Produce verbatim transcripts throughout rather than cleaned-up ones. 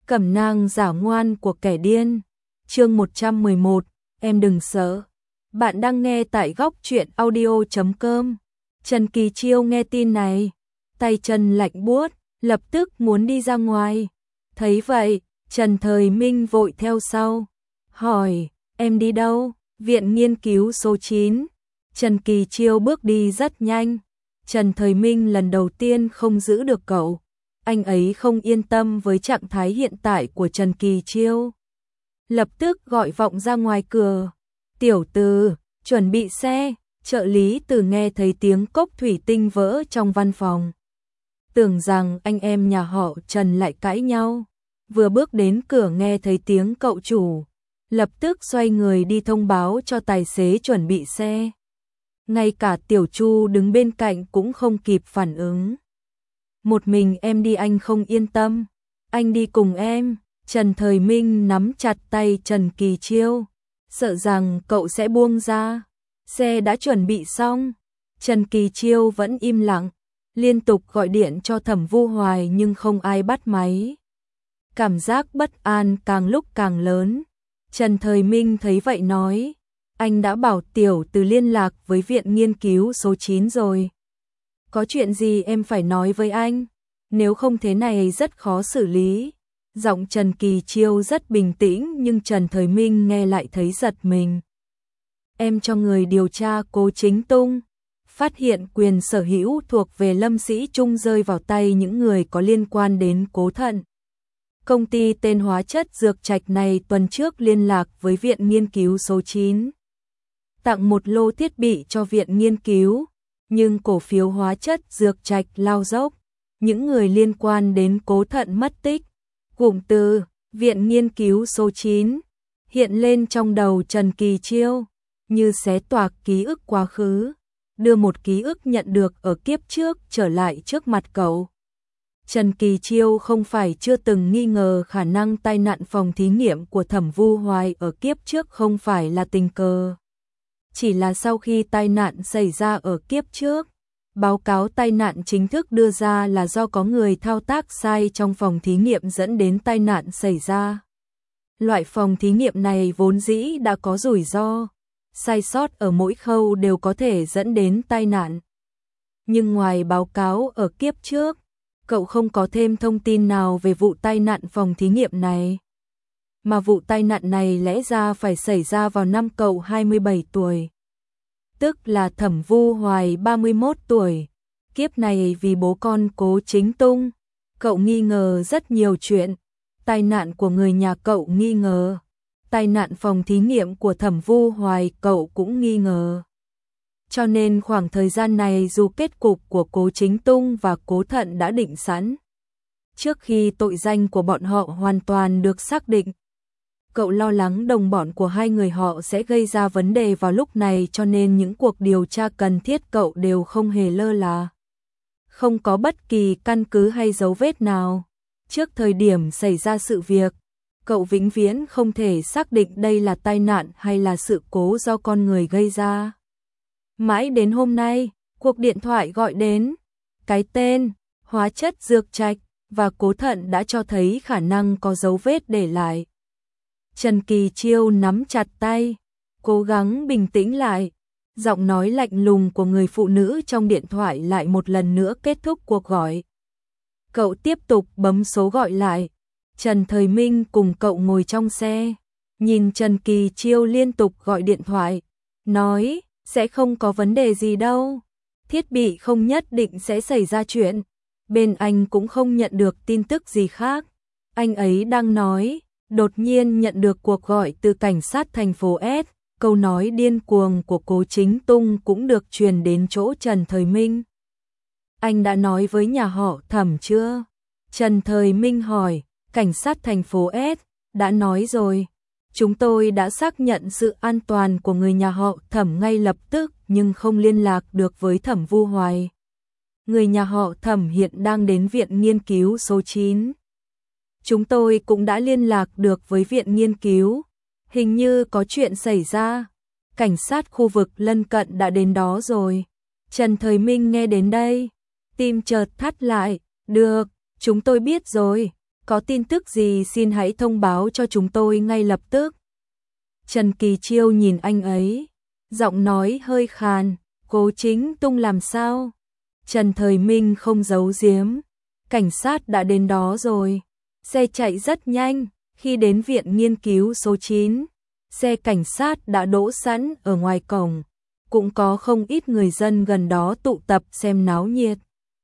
Cẩm nang giả ngoan của kẻ điên. Chương một trăm mười một, em đừng sợ. Bạn đang nghe tại góc truyện audio chấm com. Trần Kỳ Chiêu nghe tin này, tay chân lạnh buốt, lập tức muốn đi ra ngoài. Thấy vậy, Trần Thời Minh vội theo sau, hỏi, em đi đâu? Viện nghiên cứu số chín. Trần Kỳ Chiêu bước đi rất nhanh. Trần Thời Minh lần đầu tiên không giữ được cậu. Anh ấy không yên tâm với trạng thái hiện tại của Trần Kỳ Chiêu. Lập tức gọi vọng ra ngoài cửa. Tiểu Từ, chuẩn bị xe. Trợ lý Từ nghe thấy tiếng cốc thủy tinh vỡ trong văn phòng. Tưởng rằng anh em nhà họ Trần lại cãi nhau. Vừa bước đến cửa nghe thấy tiếng cậu chủ. Lập tức xoay người đi thông báo cho tài xế chuẩn bị xe. Ngay cả Tiểu Chu đứng bên cạnh cũng không kịp phản ứng. Một mình em đi anh không yên tâm. Anh đi cùng em. Trần Thời Minh nắm chặt tay Trần Kỳ Chiêu, sợ rằng cậu sẽ buông ra. Xe đã chuẩn bị xong. Trần Kỳ Chiêu vẫn im lặng, liên tục gọi điện cho Thẩm Vu Hoài nhưng không ai bắt máy. Cảm giác bất an càng lúc càng lớn. Trần Thời Minh thấy vậy nói, anh đã bảo Tiểu Từ liên lạc với viện nghiên cứu số chín rồi. Có chuyện gì em phải nói với anh, nếu không thế này rất khó xử lý. Giọng Trần Kỳ Chiêu rất bình tĩnh nhưng Trần Thời Minh nghe lại thấy giật mình. Em cho người điều tra Cố Chính Tung, phát hiện quyền sở hữu thuộc về Lâm Sĩ Trung rơi vào tay những người có liên quan đến Cố Thận. Công ty tên hóa chất dược trạch này tuần trước liên lạc với viện nghiên cứu số chín. Tặng một lô thiết bị cho viện nghiên cứu, nhưng cổ phiếu hóa chất dược trạch lao dốc. Những người liên quan đến Cố Thận mất tích. Cụm từ viện nghiên cứu số chín hiện lên trong đầu Trần Kỳ Chiêu, như xé toạc ký ức quá khứ, đưa một ký ức nhận được ở kiếp trước trở lại trước mặt cậu. Trần Kỳ Chiêu không phải chưa từng nghi ngờ khả năng tai nạn phòng thí nghiệm của Thẩm Vu Hoài ở kiếp trước không phải là tình cờ. Chỉ là sau khi tai nạn xảy ra ở kiếp trước, báo cáo tai nạn chính thức đưa ra là do có người thao tác sai trong phòng thí nghiệm dẫn đến tai nạn xảy ra. Loại phòng thí nghiệm này vốn dĩ đã có rủi ro, sai sót ở mỗi khâu đều có thể dẫn đến tai nạn. Nhưng ngoài báo cáo ở kiếp trước, cậu không có thêm thông tin nào về vụ tai nạn phòng thí nghiệm này. Mà vụ tai nạn này lẽ ra phải xảy ra vào năm cậu hai mươi bảy tuổi. Tức là Thẩm Vu Hoài ba mươi mốt tuổi. Kiếp này vì bố con Cố Chính Tung, cậu nghi ngờ rất nhiều chuyện. Tai nạn của người nhà cậu nghi ngờ. Tai nạn phòng thí nghiệm của Thẩm Vu Hoài cậu cũng nghi ngờ. Cho nên khoảng thời gian này dù kết cục của Cố Chính Tung và Cố Thận đã định sẵn, trước khi tội danh của bọn họ hoàn toàn được xác định, cậu lo lắng đồng bọn của hai người họ sẽ gây ra vấn đề vào lúc này, cho nên những cuộc điều tra cần thiết cậu đều không hề lơ là. Không có bất kỳ căn cứ hay dấu vết nào. Trước thời điểm xảy ra sự việc, cậu vĩnh viễn không thể xác định đây là tai nạn hay là sự cố do con người gây ra. Mãi đến hôm nay, cuộc điện thoại gọi đến, cái tên, hóa chất dược trạch và Cố Thận đã cho thấy khả năng có dấu vết để lại. Trần Kỳ Chiêu nắm chặt tay, cố gắng bình tĩnh lại. Giọng nói lạnh lùng của người phụ nữ trong điện thoại lại một lần nữa kết thúc cuộc gọi. Cậu tiếp tục bấm số gọi lại. Trần Thời Minh cùng cậu ngồi trong xe, nhìn Trần Kỳ Chiêu liên tục gọi điện thoại, nói, sẽ không có vấn đề gì đâu. Thiết bị không nhất định sẽ xảy ra chuyện. Bên anh cũng không nhận được tin tức gì khác. Anh ấy đang nói, đột nhiên nhận được cuộc gọi từ cảnh sát thành phố S. Câu nói điên cuồng của Cố Chính Tung cũng được truyền đến chỗ Trần Thời Minh. Anh đã nói với nhà họ Thẩm chưa? Trần Thời Minh hỏi. Cảnh sát thành phố S đã nói rồi. Chúng tôi đã xác nhận sự an toàn của người nhà họ Thẩm ngay lập tức nhưng không liên lạc được với Thẩm Vu Hoài. Người nhà họ Thẩm hiện đang đến viện nghiên cứu số chín. Chúng tôi cũng đã liên lạc được với viện nghiên cứu. Hình như có chuyện xảy ra. Cảnh sát khu vực lân cận đã đến đó rồi. Trần Thời Minh nghe đến đây, tim chợt thắt lại. Được, chúng tôi biết rồi. Có tin tức gì xin hãy thông báo cho chúng tôi ngay lập tức. Trần Kỳ Chiêu nhìn anh ấy, giọng nói hơi khàn, Cố Chính Tung làm sao? Trần Thời Minh không giấu giếm, cảnh sát đã đến đó rồi. Xe chạy rất nhanh, khi đến viện nghiên cứu số chín, xe cảnh sát đã đỗ sẵn ở ngoài cổng, cũng có không ít người dân gần đó tụ tập xem náo nhiệt.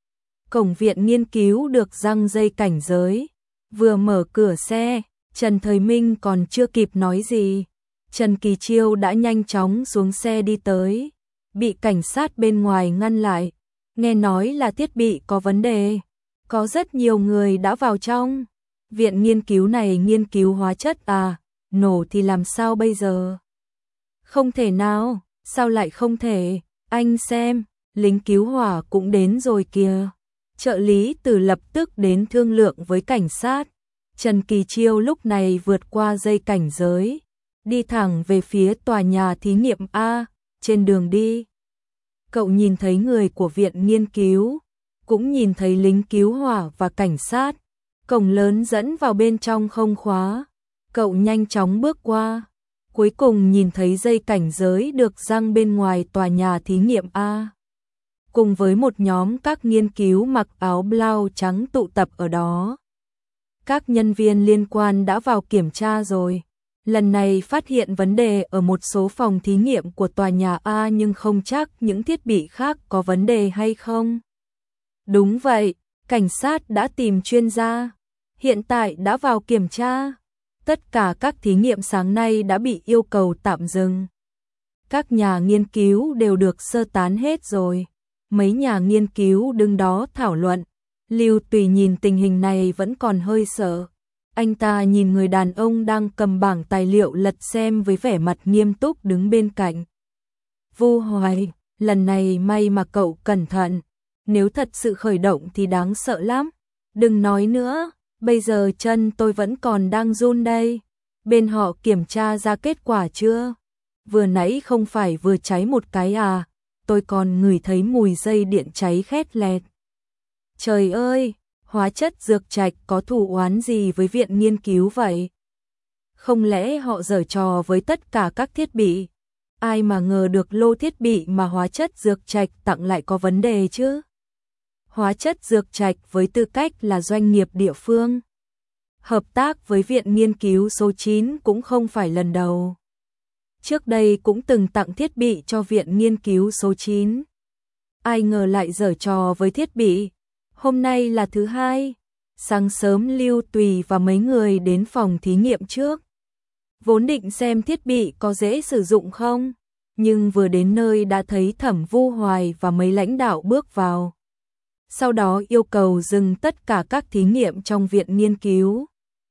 Cổng viện nghiên cứu được giăng dây cảnh giới, vừa mở cửa xe, Trần Thời Minh còn chưa kịp nói gì, Trần Kỳ Chiêu đã nhanh chóng xuống xe đi tới, bị cảnh sát bên ngoài ngăn lại, nghe nói là thiết bị có vấn đề, có rất nhiều người đã vào trong. Viện nghiên cứu này nghiên cứu hóa chất à, nổ thì làm sao bây giờ? Không thể nào, sao lại không thể, anh xem, lính cứu hỏa cũng đến rồi kìa. Trợ lý Từ lập tức đến thương lượng với cảnh sát. Trần Kỳ Chiêu lúc này vượt qua dây cảnh giới, đi thẳng về phía tòa nhà thí nghiệm A, trên đường đi. Cậu nhìn thấy người của viện nghiên cứu, cũng nhìn thấy lính cứu hỏa và cảnh sát. Cổng lớn dẫn vào bên trong không khóa, cậu nhanh chóng bước qua, cuối cùng nhìn thấy dây cảnh giới được giăng bên ngoài tòa nhà thí nghiệm A. Cùng với một nhóm các nghiên cứu mặc áo blau trắng tụ tập ở đó. Các nhân viên liên quan đã vào kiểm tra rồi, lần này phát hiện vấn đề ở một số phòng thí nghiệm của tòa nhà A nhưng không chắc những thiết bị khác có vấn đề hay không. Đúng vậy, cảnh sát đã tìm chuyên gia, hiện tại đã vào kiểm tra. Tất cả các thí nghiệm sáng nay đã bị yêu cầu tạm dừng. Các nhà nghiên cứu đều được sơ tán hết rồi. Mấy nhà nghiên cứu đứng đó thảo luận. Lưu Tùy nhìn tình hình này vẫn còn hơi sợ. Anh ta nhìn người đàn ông đang cầm bảng tài liệu lật xem với vẻ mặt nghiêm túc đứng bên cạnh. Vu Hoài, lần này may mà cậu cẩn thận. Nếu thật sự khởi động thì đáng sợ lắm. Đừng nói nữa, bây giờ chân tôi vẫn còn đang run đây. Bên họ kiểm tra ra kết quả chưa? Vừa nãy không phải vừa cháy một cái à? Tôi còn ngửi thấy mùi dây điện cháy khét lẹt. Trời ơi, hóa chất dược trạch có thù oán gì với viện nghiên cứu vậy? Không lẽ họ giở trò với tất cả các thiết bị? Ai mà ngờ được lô thiết bị mà hóa chất dược trạch tặng lại có vấn đề chứ? Hóa chất dược trạch với tư cách là doanh nghiệp địa phương. Hợp tác với viện nghiên cứu số chín cũng không phải lần đầu. Trước đây cũng từng tặng thiết bị cho viện nghiên cứu số chín. Ai ngờ lại giở trò với thiết bị. Hôm nay là thứ hai. Sáng sớm Lưu Tùy và mấy người đến phòng thí nghiệm trước. Vốn định xem thiết bị có dễ sử dụng không. Nhưng vừa đến nơi đã thấy Thẩm Vu Hoài và mấy lãnh đạo bước vào. Sau đó yêu cầu dừng tất cả các thí nghiệm trong viện nghiên cứu.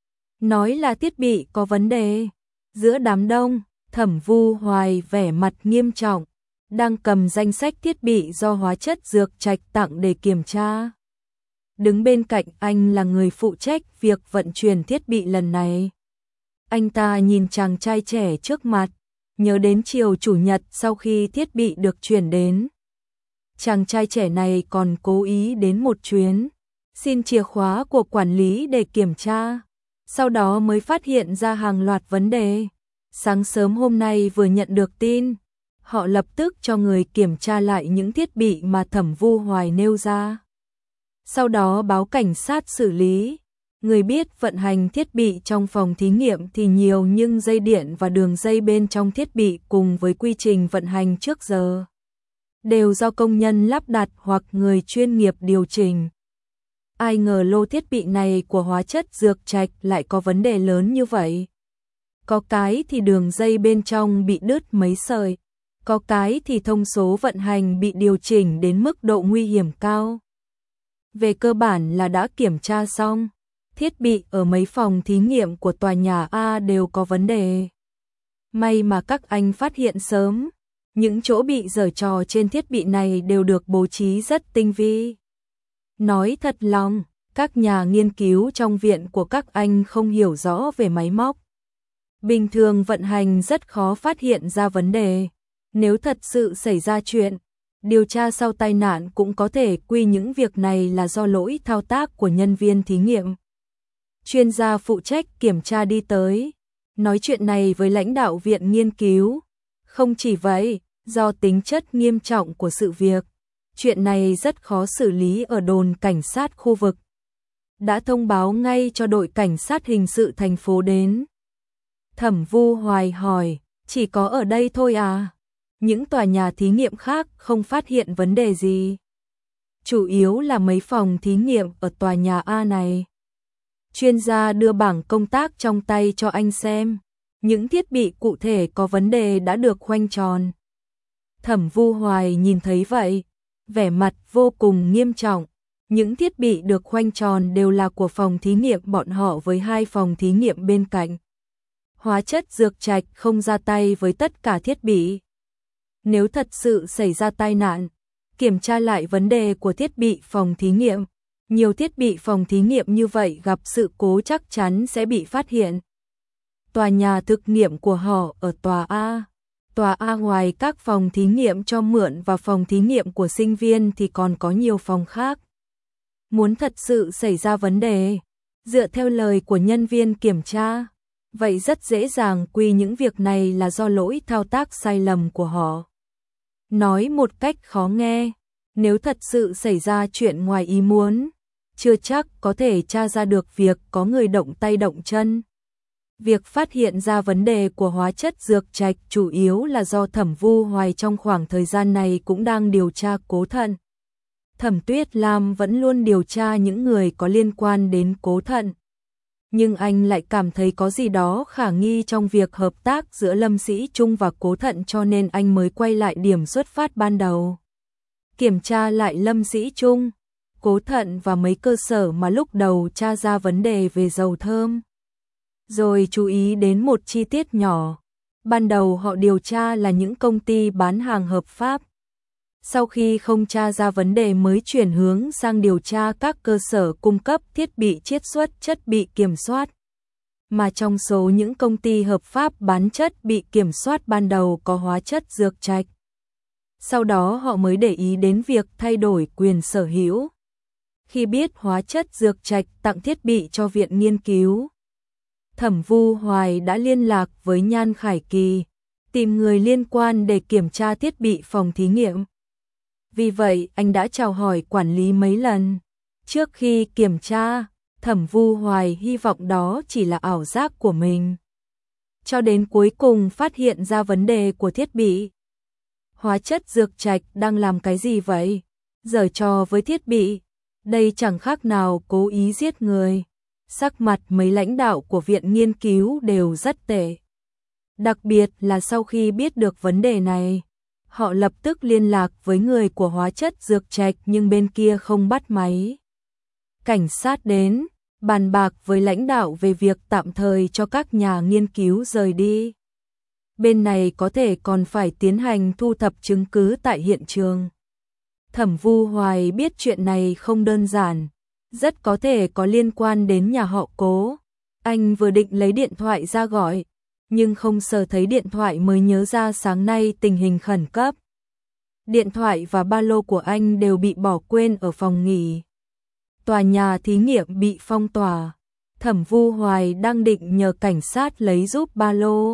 Nói là thiết bị có vấn đề. Giữa đám đông, Thẩm Vu Hoài vẻ mặt nghiêm trọng, đang cầm danh sách thiết bị do hóa chất dược trạch tặng để kiểm tra. Đứng bên cạnh anh là người phụ trách việc vận chuyển thiết bị lần này. Anh ta nhìn chàng trai trẻ trước mặt, nhớ đến chiều chủ nhật sau khi thiết bị được chuyển đến. Chàng trai trẻ này còn cố ý đến một chuyến, xin chìa khóa của quản lý để kiểm tra, sau đó mới phát hiện ra hàng loạt vấn đề. Sáng sớm hôm nay vừa nhận được tin, họ lập tức cho người kiểm tra lại những thiết bị mà Thẩm Vu Hoài nêu ra. Sau đó báo cảnh sát xử lý. Người biết vận hành thiết bị trong phòng thí nghiệm thì nhiều nhưng dây điện và đường dây bên trong thiết bị cùng với quy trình vận hành trước giờ đều do công nhân lắp đặt hoặc người chuyên nghiệp điều chỉnh. Ai ngờ lô thiết bị này của hóa chất dược trạch lại có vấn đề lớn như vậy. Có cái thì đường dây bên trong bị đứt mấy sợi, có cái thì thông số vận hành bị điều chỉnh đến mức độ nguy hiểm cao. Về cơ bản là đã kiểm tra xong, thiết bị ở mấy phòng thí nghiệm của tòa nhà A đều có vấn đề. May mà các anh phát hiện sớm, những chỗ bị giở trò trên thiết bị này đều được bố trí rất tinh vi. Nói thật lòng, các nhà nghiên cứu trong viện của các anh không hiểu rõ về máy móc. Bình thường vận hành rất khó phát hiện ra vấn đề. Nếu thật sự xảy ra chuyện, điều tra sau tai nạn cũng có thể quy những việc này là do lỗi thao tác của nhân viên thí nghiệm. chuyên gia phụ trách kiểm tra đi tới, nói chuyện này với lãnh đạo viện nghiên cứu. Không chỉ vậy, do tính chất nghiêm trọng của sự việc, chuyện này rất khó xử lý ở đồn cảnh sát khu vực. Đã thông báo ngay cho đội cảnh sát hình sự thành phố đến. Thẩm Vu Hoài hỏi, chỉ có ở đây thôi à? Những tòa nhà thí nghiệm khác không phát hiện vấn đề gì? Chủ yếu là mấy phòng thí nghiệm ở tòa nhà A này. Chuyên gia đưa bảng công tác trong tay cho anh xem. Những thiết bị cụ thể có vấn đề đã được khoanh tròn. Thẩm Vu Hoài nhìn thấy vậy, vẻ mặt vô cùng nghiêm trọng. Những thiết bị được khoanh tròn đều là của phòng thí nghiệm bọn họ với hai phòng thí nghiệm bên cạnh. Hóa chất Dược Trạch không ra tay với tất cả thiết bị. Nếu thật sự xảy ra tai nạn, kiểm tra lại vấn đề của thiết bị phòng thí nghiệm. Nhiều thiết bị phòng thí nghiệm như vậy gặp sự cố chắc chắn sẽ bị phát hiện. Tòa nhà thực nghiệm của họ ở tòa A. Tòa A ngoài các phòng thí nghiệm cho mượn và phòng thí nghiệm của sinh viên thì còn có nhiều phòng khác. Muốn thật sự xảy ra vấn đề, dựa theo lời của nhân viên kiểm tra, vậy rất dễ dàng quy những việc này là do lỗi thao tác sai lầm của họ. Nói một cách khó nghe, nếu thật sự xảy ra chuyện ngoài ý muốn, chưa chắc có thể tra ra được việc có người động tay động chân. Việc phát hiện ra vấn đề của hóa chất Dược Trạch chủ yếu là do Thẩm Vu Hoài trong khoảng thời gian này cũng đang điều tra Cố Thận. Thẩm Tuyết Lam vẫn luôn điều tra những người có liên quan đến Cố Thận. Nhưng anh lại cảm thấy có gì đó khả nghi trong việc hợp tác giữa Lâm Sĩ Trung và Cố Thận cho nên anh mới quay lại điểm xuất phát ban đầu. Kiểm tra lại Lâm Sĩ Trung, Cố Thận và mấy cơ sở mà lúc đầu tra ra vấn đề về dầu thơm. Rồi chú ý đến một chi tiết nhỏ. Ban đầu họ điều tra là những công ty bán hàng hợp pháp. Sau khi không tra ra vấn đề mới chuyển hướng sang điều tra các cơ sở cung cấp thiết bị chiết xuất chất bị kiểm soát. Mà trong số những công ty hợp pháp bán chất bị kiểm soát ban đầu có hóa chất Dược Trạch. Sau đó họ mới để ý đến việc thay đổi quyền sở hữu. Khi biết hóa chất Dược Trạch tặng thiết bị cho viện nghiên cứu, Thẩm Vu Hoài đã liên lạc với Nhan Khải Kỳ, tìm người liên quan để kiểm tra thiết bị phòng thí nghiệm. Vì vậy, anh đã chào hỏi quản lý mấy lần. Trước khi kiểm tra, Thẩm Vu Hoài hy vọng đó chỉ là ảo giác của mình. Cho đến cuối cùng phát hiện ra vấn đề của thiết bị. Hóa chất Dược Trạch đang làm cái gì vậy? Giở trò với thiết bị. Đây chẳng khác nào cố ý giết người. Sắc mặt mấy lãnh đạo của viện nghiên cứu đều rất tệ. Đặc biệt là sau khi biết được vấn đề này, họ lập tức liên lạc với người của hóa chất Dược Trạch nhưng bên kia không bắt máy. Cảnh sát đến, bàn bạc với lãnh đạo về việc tạm thời cho các nhà nghiên cứu rời đi. Bên này có thể còn phải tiến hành thu thập chứng cứ tại hiện trường. Thẩm Vu Hoài biết chuyện này không đơn giản, rất có thể có liên quan đến nhà họ Cố. Anh vừa định lấy điện thoại ra gọi, nhưng không sờ thấy điện thoại mới nhớ ra sáng nay tình hình khẩn cấp. Điện thoại và ba lô của anh đều bị bỏ quên ở phòng nghỉ. Tòa nhà thí nghiệm bị phong tỏa. Thẩm Vu Hoài đang định nhờ cảnh sát lấy giúp ba lô.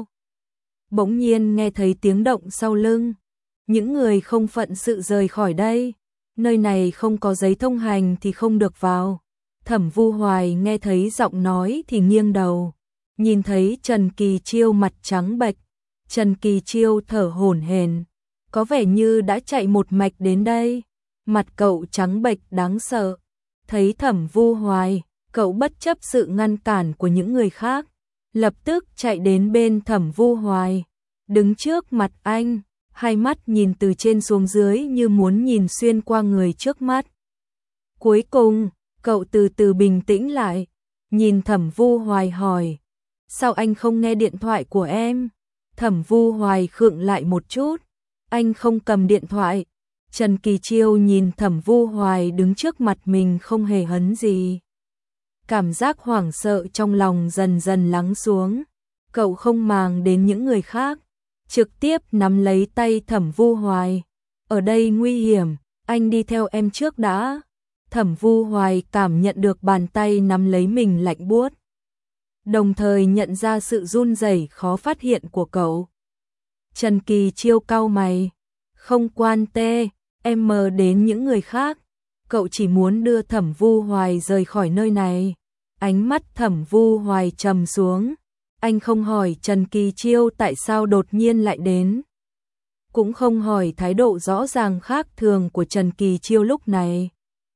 Bỗng nhiên nghe thấy tiếng động sau lưng. Những người không phận sự rời khỏi đây. Nơi này không có giấy thông hành thì không được vào. Thẩm Vu Hoài nghe thấy giọng nói thì nghiêng đầu. Nhìn thấy Trần Kỳ Chiêu mặt trắng bệch. Trần Kỳ Chiêu thở hổn hển, có vẻ như đã chạy một mạch đến đây. Mặt cậu trắng bệch đáng sợ. Thấy Thẩm Vu Hoài, cậu bất chấp sự ngăn cản của những người khác, lập tức chạy đến bên Thẩm Vu Hoài, đứng trước mặt anh, hai mắt nhìn từ trên xuống dưới như muốn nhìn xuyên qua người trước mắt. Cuối cùng, cậu từ từ bình tĩnh lại, nhìn Thẩm Vu Hoài hỏi, sao anh không nghe điện thoại của em? Thẩm Vu Hoài khựng lại một chút, anh không cầm điện thoại. Trần Kỳ Chiêu nhìn Thẩm Vu Hoài đứng trước mặt mình không hề hấn gì. Cảm giác hoảng sợ trong lòng dần dần lắng xuống. Cậu không màng đến những người khác, trực tiếp nắm lấy tay Thẩm Vu Hoài. Ở đây nguy hiểm, anh đi theo em trước đã. Thẩm Vu Hoài cảm nhận được bàn tay nắm lấy mình lạnh buốt. đồng thời nhận ra sự run rẩy khó phát hiện của cậu. Trần Kỳ Chiêu cau mày, không quan tê, em mờ đến những người khác, cậu chỉ muốn đưa Thẩm Vu Hoài rời khỏi nơi này. Ánh mắt Thẩm Vu Hoài trầm xuống, anh không hỏi Trần Kỳ Chiêu tại sao đột nhiên lại đến, cũng không hỏi thái độ rõ ràng khác thường của Trần Kỳ Chiêu lúc này,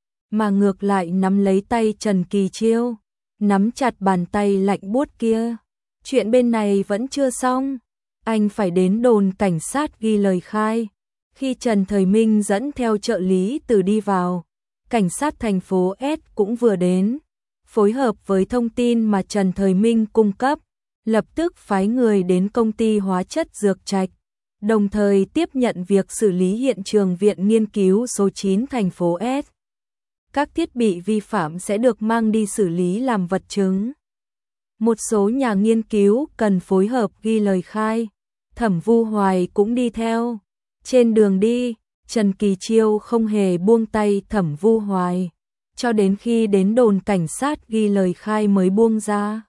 mà ngược lại nắm lấy tay Trần Kỳ Chiêu, nắm chặt bàn tay lạnh buốt kia. Chuyện bên này vẫn chưa xong, anh phải đến đồn cảnh sát ghi lời khai. Khi Trần Thời Minh dẫn theo trợ lý từ đi vào, cảnh sát thành phố S cũng vừa đến, phối hợp với thông tin mà Trần Thời Minh cung cấp, lập tức phái người đến công ty hóa chất Dược Trạch, đồng thời tiếp nhận việc xử lý hiện trường viện nghiên cứu số chín thành phố S. Các thiết bị vi phạm sẽ được mang đi xử lý làm vật chứng. Một số nhà nghiên cứu cần phối hợp ghi lời khai, Thẩm Vu Hoài cũng đi theo. Trên đường đi, Trần Kỳ Chiêu không hề buông tay Thẩm Vu Hoài, cho đến khi đến đồn cảnh sát ghi lời khai mới buông ra.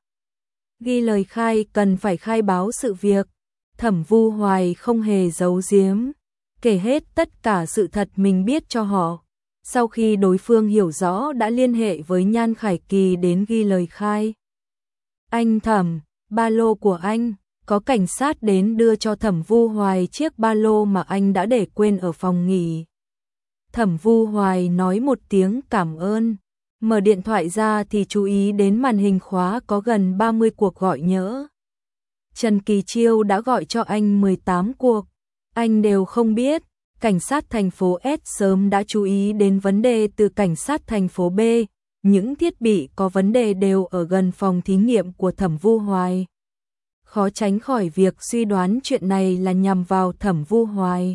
Ghi lời khai cần phải khai báo sự việc, Thẩm Vu Hoài không hề giấu giếm, kể hết tất cả sự thật mình biết cho họ. Sau khi đối phương hiểu rõ đã liên hệ với Nhan Khải Kỳ đến ghi lời khai. Anh Thẩm, ba lô của anh. Có cảnh sát đến đưa cho Thẩm Vu Hoài chiếc ba lô mà anh đã để quên ở phòng nghỉ. Thẩm Vu Hoài nói một tiếng cảm ơn, mở điện thoại ra thì chú ý đến màn hình khóa có gần ba mươi cuộc gọi nhỡ. Trần Kỳ Chiêu đã gọi cho anh mười tám cuộc, anh đều không biết. Cảnh sát thành phố S sớm đã chú ý đến vấn đề từ cảnh sát thành phố B, những thiết bị có vấn đề đều ở gần phòng thí nghiệm của Thẩm Vu Hoài. Khó tránh khỏi việc suy đoán chuyện này là nhằm vào Thẩm Vu Hoài.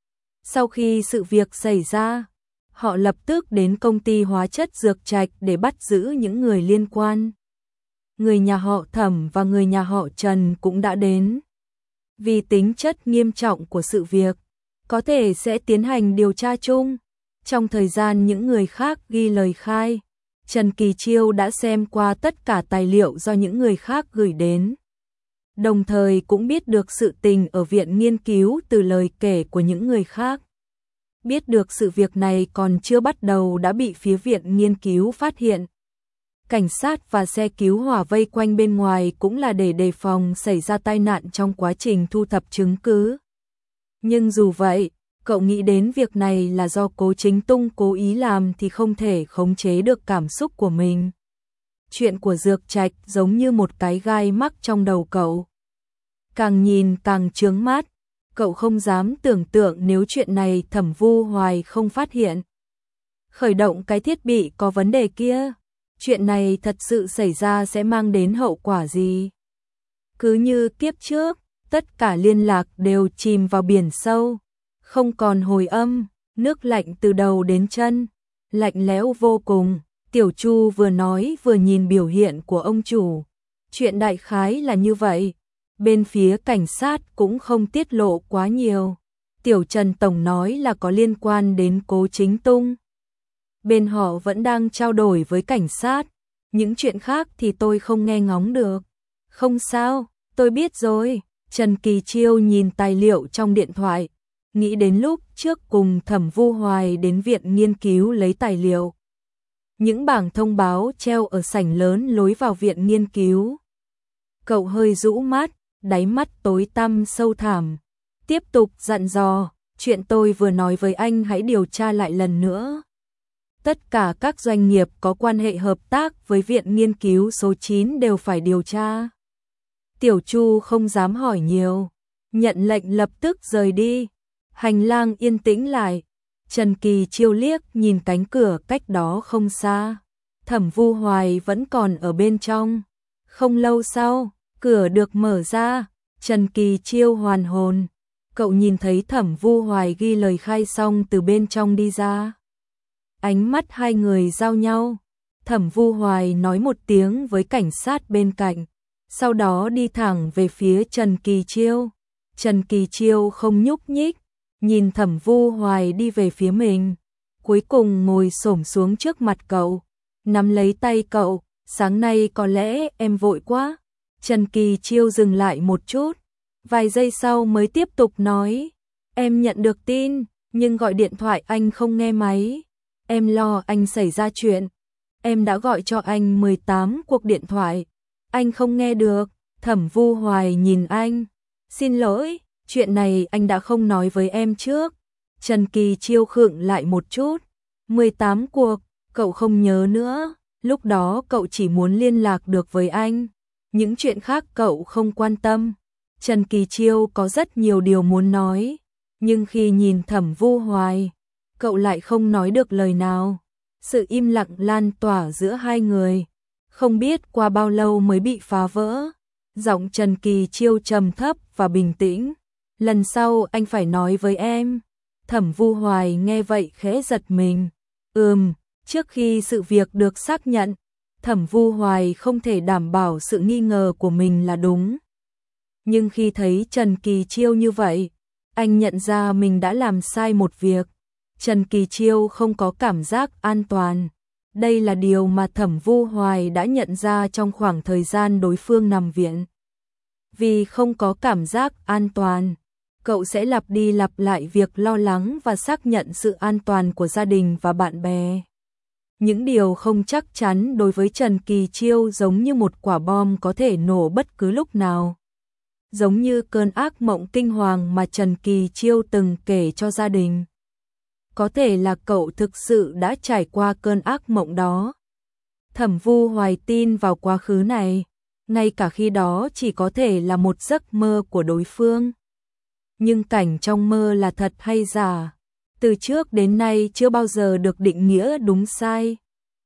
Sau khi sự việc xảy ra, họ lập tức đến công ty hóa chất Dược Trạch để bắt giữ những người liên quan. Người nhà họ Thẩm và người nhà họ Trần cũng đã đến. Vì tính chất nghiêm trọng của sự việc, có thể sẽ tiến hành điều tra chung. Trong thời gian những người khác ghi lời khai, Trần Kỳ Chiêu đã xem qua tất cả tài liệu do những người khác gửi đến. Đồng thời cũng biết được sự tình ở viện nghiên cứu từ lời kể của những người khác. Biết được sự việc này còn chưa bắt đầu đã bị phía viện nghiên cứu phát hiện. Cảnh sát và xe cứu hỏa vây quanh bên ngoài cũng là để đề phòng xảy ra tai nạn trong quá trình thu thập chứng cứ. Nhưng dù vậy, cậu nghĩ đến việc này là do Cố Chính Tung cố ý làm thì không thể khống chế được cảm xúc của mình. Chuyện của Dược Trạch giống như một cái gai mắc trong đầu cậu. Càng nhìn càng chướng mắt, cậu không dám tưởng tượng nếu chuyện này Thẩm Vu Hoài không phát hiện. Khởi động cái thiết bị có vấn đề kia, chuyện này thật sự xảy ra sẽ mang đến hậu quả gì? Cứ như kiếp trước, tất cả liên lạc đều chìm vào biển sâu, không còn hồi âm, nước lạnh từ đầu đến chân, lạnh lẽo vô cùng. Tiểu Chu vừa nói vừa nhìn biểu hiện của ông chủ. Chuyện đại khái là như vậy. Bên phía cảnh sát cũng không tiết lộ quá nhiều. Tiểu Trần Tổng nói là có liên quan đến Cố Chính Tung. Bên họ vẫn đang trao đổi với cảnh sát. Những chuyện khác thì tôi không nghe ngóng được. Không sao, tôi biết rồi. Trần Kỳ Chiêu nhìn tài liệu trong điện thoại. Nghĩ đến lúc trước cùng Thẩm Vu Hoài đến viện nghiên cứu lấy tài liệu. Những bảng thông báo treo ở sảnh lớn lối vào viện nghiên cứu. Cậu hơi rũ mắt, đáy mắt tối tăm sâu thẳm. Tiếp tục dặn dò, chuyện tôi vừa nói với anh hãy điều tra lại lần nữa. Tất cả các doanh nghiệp có quan hệ hợp tác với viện nghiên cứu số chín đều phải điều tra. Tiểu Chu không dám hỏi nhiều, nhận lệnh lập tức rời đi. Hành lang yên tĩnh lại. Trần Kỳ Chiêu liếc nhìn cánh cửa cách đó không xa. Thẩm Vu Hoài vẫn còn ở bên trong. Không lâu sau, cửa được mở ra. Trần Kỳ Chiêu hoàn hồn. Cậu nhìn thấy Thẩm Vu Hoài ghi lời khai xong từ bên trong đi ra. Ánh mắt hai người giao nhau. Thẩm Vu Hoài nói một tiếng với cảnh sát bên cạnh. Sau đó đi thẳng về phía Trần Kỳ Chiêu. Trần Kỳ Chiêu không nhúc nhích. Nhìn Thẩm Vu Hoài đi về phía mình, cuối cùng ngồi xổm xuống trước mặt cậu, nắm lấy tay cậu, sáng nay có lẽ em vội quá, Trần Kỳ Chiêu dừng lại một chút, vài giây sau mới tiếp tục nói, em nhận được tin, nhưng gọi điện thoại anh không nghe máy. Em lo anh xảy ra chuyện. Em đã gọi cho anh mười tám cuộc điện thoại. Anh không nghe được. Thẩm Vu Hoài nhìn anh. Xin lỗi, chuyện này anh đã không nói với em trước. Trần Kỳ Chiêu khựng lại một chút. mười tám cuộc, cậu không nhớ nữa. Lúc đó cậu chỉ muốn liên lạc được với anh. Những chuyện khác cậu không quan tâm. Trần Kỳ Chiêu có rất nhiều điều muốn nói. Nhưng khi nhìn Thẩm Vu Hoài, cậu lại không nói được lời nào. Sự im lặng lan tỏa giữa hai người. Không biết qua bao lâu mới bị phá vỡ. Giọng Trần Kỳ Chiêu trầm thấp và bình tĩnh. Lần sau anh phải nói với em. Thẩm Vu Hoài nghe vậy khẽ giật mình. Ừm, trước khi sự việc được xác nhận, Thẩm Vu Hoài không thể đảm bảo sự nghi ngờ của mình là đúng. Nhưng khi thấy Trần Kỳ Chiêu như vậy, anh nhận ra mình đã làm sai một việc. Trần Kỳ Chiêu không có cảm giác an toàn. Đây là điều mà Thẩm Vu Hoài đã nhận ra trong khoảng thời gian đối phương nằm viện. Vì không có cảm giác an toàn, cậu sẽ lặp đi lặp lại việc lo lắng và xác nhận sự an toàn của gia đình và bạn bè. Những điều không chắc chắn đối với Trần Kỳ Chiêu giống như một quả bom có thể nổ bất cứ lúc nào. Giống như cơn ác mộng kinh hoàng mà Trần Kỳ Chiêu từng kể cho gia đình. Có thể là cậu thực sự đã trải qua cơn ác mộng đó. Thẩm Vu Hoài tin vào quá khứ này, ngay cả khi đó chỉ có thể là một giấc mơ của đối phương. Nhưng cảnh trong mơ là thật hay giả, từ trước đến nay chưa bao giờ được định nghĩa đúng sai.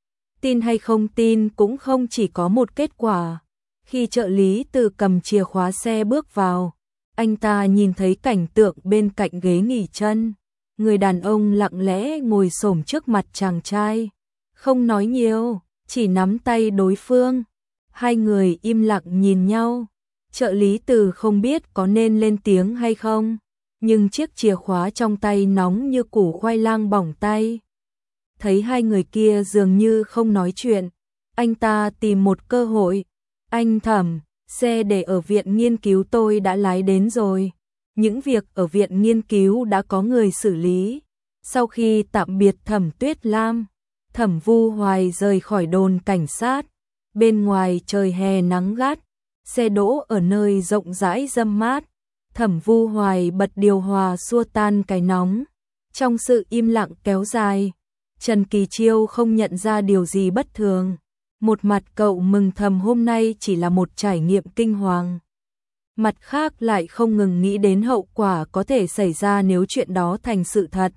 Tin hay không tin cũng không chỉ có một kết quả. Khi trợ lý Từ cầm chìa khóa xe bước vào, anh ta nhìn thấy cảnh tượng bên cạnh ghế nghỉ chân. Người đàn ông lặng lẽ ngồi xổm trước mặt chàng trai, không nói nhiều, chỉ nắm tay đối phương. Hai người im lặng nhìn nhau. Trợ lý Từ không biết có nên lên tiếng hay không, nhưng chiếc chìa khóa trong tay nóng như củ khoai lang bỏng tay. Thấy hai người kia dường như không nói chuyện, anh ta tìm một cơ hội. Anh Thẩm, xe để ở viện nghiên cứu tôi đã lái đến rồi. Những việc ở viện nghiên cứu đã có người xử lý. Sau khi tạm biệt Thẩm Tuyết Lam, Thẩm Vu Hoài rời khỏi đồn cảnh sát. Bên ngoài trời hè nắng gắt, xe đỗ ở nơi rộng rãi râm mát. Thẩm Vu Hoài bật điều hòa xua tan cái nóng. Trong sự im lặng kéo dài, Trần Kỳ Chiêu không nhận ra điều gì bất thường. Một mặt cậu mừng thầm hôm nay chỉ là một trải nghiệm kinh hoàng. Mặt khác lại không ngừng nghĩ đến hậu quả có thể xảy ra nếu chuyện đó thành sự thật.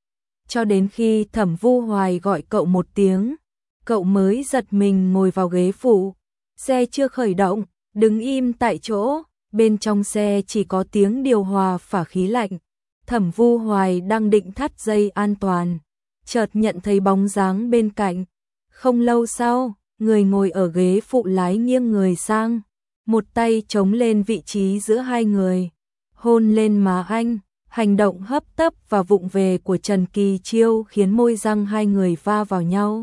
Cho đến khi Thẩm Vu Hoài gọi cậu một tiếng, cậu mới giật mình ngồi vào ghế phụ. Xe chưa khởi động, đứng im tại chỗ, bên trong xe chỉ có tiếng điều hòa phả khí lạnh. Thẩm Vu Hoài đang định thắt dây an toàn, chợt nhận thấy bóng dáng bên cạnh. Không lâu sau, người ngồi ở ghế phụ lái nghiêng người sang, một tay chống lên vị trí giữa hai người, hôn lên má anh. Hành động hấp tấp và vụng về của Trần Kỳ Chiêu khiến môi răng hai người va vào nhau.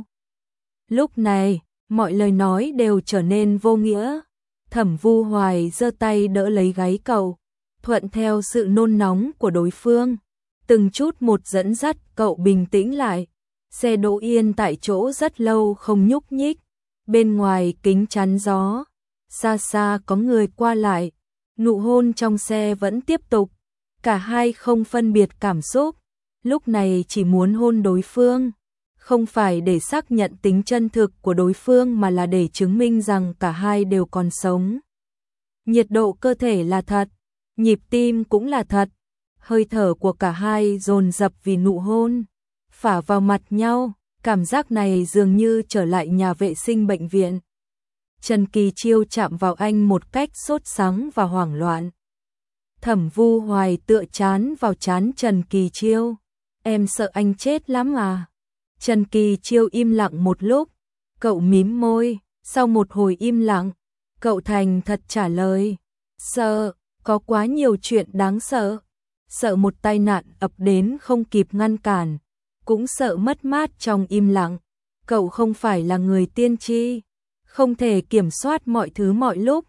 Lúc này, mọi lời nói đều trở nên vô nghĩa. Thẩm Vu Hoài giơ tay đỡ lấy gáy cậu, thuận theo sự nôn nóng của đối phương, từng chút một dẫn dắt cậu bình tĩnh lại. Xe đỗ yên tại chỗ rất lâu không nhúc nhích. Bên ngoài kính chắn gió, xa xa có người qua lại. Nụ hôn trong xe vẫn tiếp tục. Cả hai không phân biệt cảm xúc, lúc này chỉ muốn hôn đối phương, không phải để xác nhận tính chân thực của đối phương mà là để chứng minh rằng cả hai đều còn sống. Nhiệt độ cơ thể là thật, nhịp tim cũng là thật, hơi thở của cả hai dồn dập vì nụ hôn, phả vào mặt nhau, cảm giác này dường như trở lại nhà vệ sinh bệnh viện. Trần Kỳ Chiêu chạm vào anh một cách sốt sắng và hoảng loạn. Thẩm Vu Hoài tựa chán vào trán Trần Kỳ Chiêu. Em sợ anh chết lắm à? Trần Kỳ Chiêu im lặng một lúc. Cậu mím môi. Sau một hồi im lặng, cậu thành thật trả lời. Sợ, có quá nhiều chuyện đáng sợ. Sợ một tai nạn ập đến không kịp ngăn cản. Cũng sợ mất mát trong im lặng. Cậu không phải là người tiên tri, không thể kiểm soát mọi thứ mọi lúc.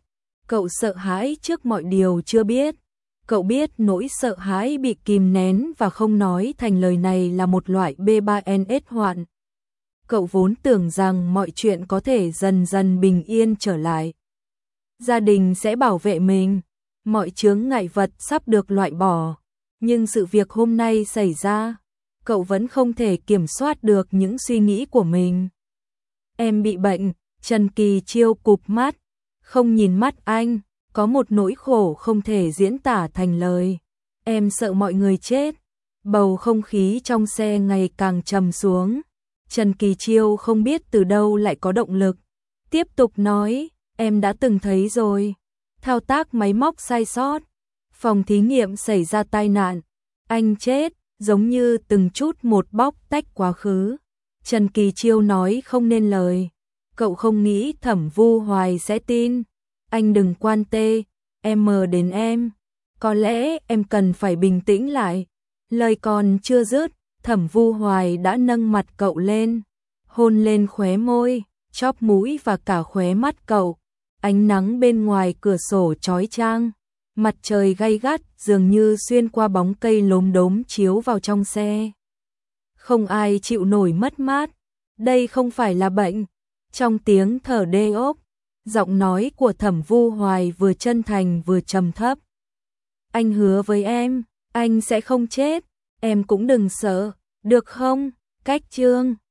Cậu sợ hãi trước mọi điều chưa biết. Cậu biết nỗi sợ hãi bị kìm nén và không nói thành lời này là một loại B ba N S hoạn. Cậu vốn tưởng rằng mọi chuyện có thể dần dần bình yên trở lại. Gia đình sẽ bảo vệ mình, mọi chướng ngại vật sắp được loại bỏ. Nhưng sự việc hôm nay xảy ra, cậu vẫn không thể kiểm soát được những suy nghĩ của mình. Em bị bệnh, Trần Kỳ Chiêu cụp mắt, không nhìn mắt anh, có một nỗi khổ không thể diễn tả thành lời. Em sợ mọi người chết. Bầu không khí trong xe ngày càng trầm xuống. Trần Kỳ Chiêu không biết từ đâu lại có động lực. Tiếp tục nói, em đã từng thấy rồi. Thao tác máy móc sai sót. Phòng thí nghiệm xảy ra tai nạn. Anh chết, giống như từng chút một bóc tách quá khứ. Trần Kỳ Chiêu nói không nên lời. Cậu không nghĩ Thẩm Vu Hoài sẽ tin. Anh đừng quan tê, em mờ đến em. Có lẽ em cần phải bình tĩnh lại. Lời còn chưa dứt, Thẩm Vu Hoài đã nâng mặt cậu lên, hôn lên khóe môi, chóp mũi và cả khóe mắt cậu. Ánh nắng bên ngoài cửa sổ chói chang, mặt trời gay gắt dường như xuyên qua bóng cây lốm đốm chiếu vào trong xe. Không ai chịu nổi mất mát, đây không phải là bệnh. Trong tiếng thở đê ốp, giọng nói của Thẩm Vu Hoài vừa chân thành vừa trầm thấp. Anh hứa với em, anh sẽ không chết, em cũng đừng sợ, được không? Cách chương